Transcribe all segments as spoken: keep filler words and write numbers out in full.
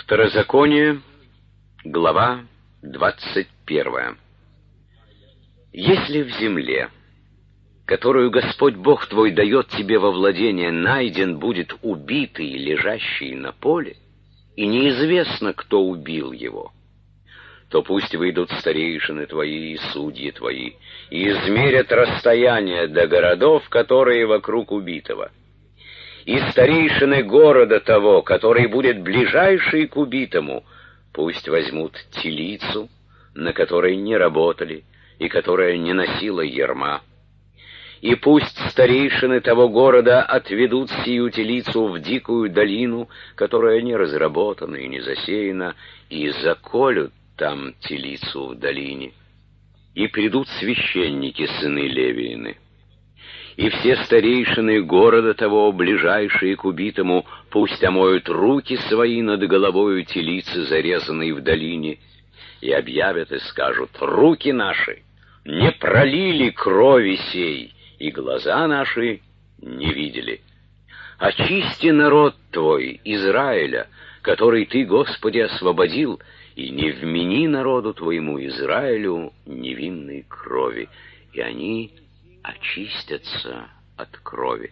Второзаконие, глава двадцать первая. Если в земле, которую Господь Бог твой дает тебе во владение, найден будет убитый, лежащий на поле, и неизвестно, кто убил его, то пусть выйдут старейшины твои и судьи твои, и измерят расстояние до городов, которые вокруг убитого. И старейшины города того, который будет ближайший к убитому, пусть возьмут телицу, на которой не работали, и которая не носила ярма. И пусть старейшины того города отведут сию телицу в дикую долину, которая не разработана и не засеяна, и заколют там телицу в долине. И придут священники, сыны Левиины. И все старейшины города того, ближайшие к убитому, пусть омоют руки свои над головою телицы, зарезанной в долине, и объявят и скажут: руки наши не пролили крови сей, и глаза наши не видели. Очисти народ твой, Израиля, который ты, Господи, освободил, и не вмени народу твоему Израилю невинной крови, и они очистятся от крови.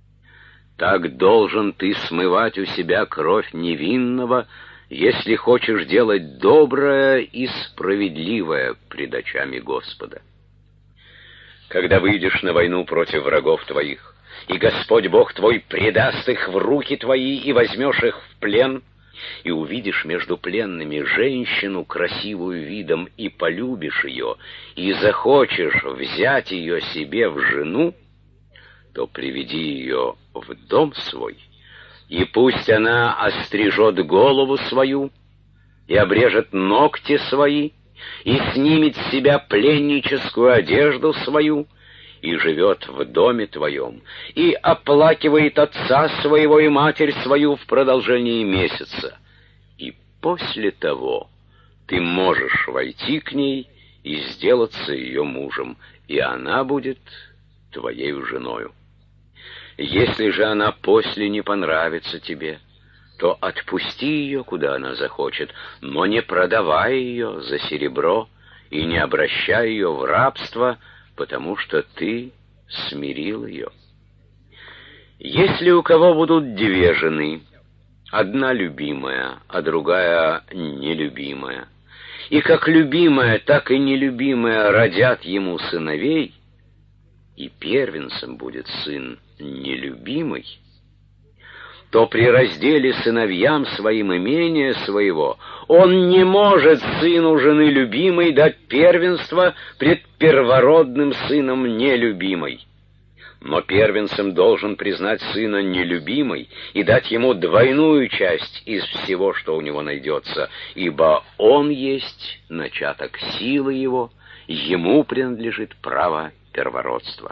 Так должен ты смывать у себя кровь невинного, если хочешь делать доброе и справедливое пред очами Господа. Когда выйдешь на войну против врагов твоих, и Господь Бог твой предаст их в руки твои, и возьмешь их в плен, и увидишь между пленными женщину, красивую видом, и полюбишь ее, и захочешь взять ее себе в жену, то приведи ее в дом свой, и пусть она острижет голову свою, и обрежет ногти свои, и снимет с себя пленническую одежду свою, и живет в доме твоем, и оплакивает отца своего и матерь свою в продолжении месяца. И после того ты можешь войти к ней и сделаться ее мужем, и она будет твоей женою. Если же она после не понравится тебе, то отпусти ее, куда она захочет, но не продавай ее за серебро и не обращай ее в рабство, потому что ты смирил ее. Если у кого будут две жены, одна любимая, а другая нелюбимая, и как любимая, так и нелюбимая родят ему сыновей, и первенцем будет сын нелюбимый, то при разделе сыновьям своим имения своего он не может сыну жены любимой дать первенство пред первородным сыном нелюбимой. Но первенцем должен признать сына нелюбимой и дать ему двойную часть из всего, что у него найдется, ибо он есть начаток силы его, ему принадлежит право первородства.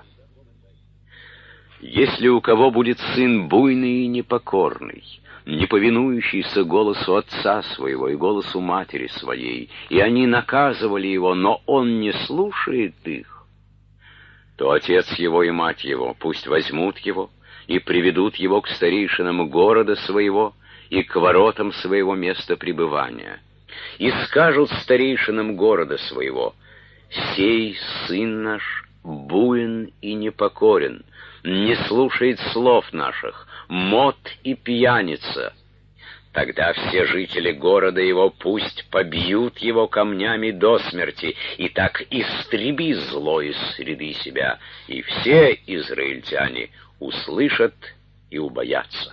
Если у кого будет сын буйный и непокорный, не повинующийся голосу отца своего и голосу матери своей, и они наказывали его, но он не слушает их, то отец его и мать его пусть возьмут его и приведут его к старейшинам города своего и к воротам своего места пребывания, и скажут старейшинам города своего: «Сей сын наш буин и непокорен, не слушает слов наших, мот и пьяница». Тогда все жители города его пусть побьют его камнями до смерти, и так истреби зло из среды себя, и все израильтяне услышат и убоятся.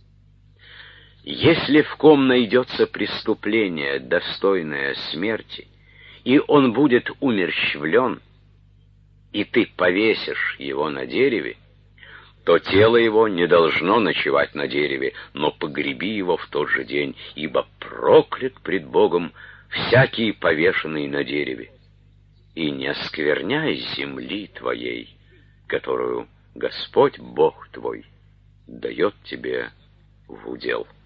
Если в ком найдется преступление, достойное смерти, и он будет умерщвлен, и ты повесишь его на дереве, то тело его не должно ночевать на дереве, но погреби его в тот же день, ибо проклят пред Богом всякий повешенный на дереве. И не оскверняй земли твоей, которую Господь Бог твой дает тебе в удел.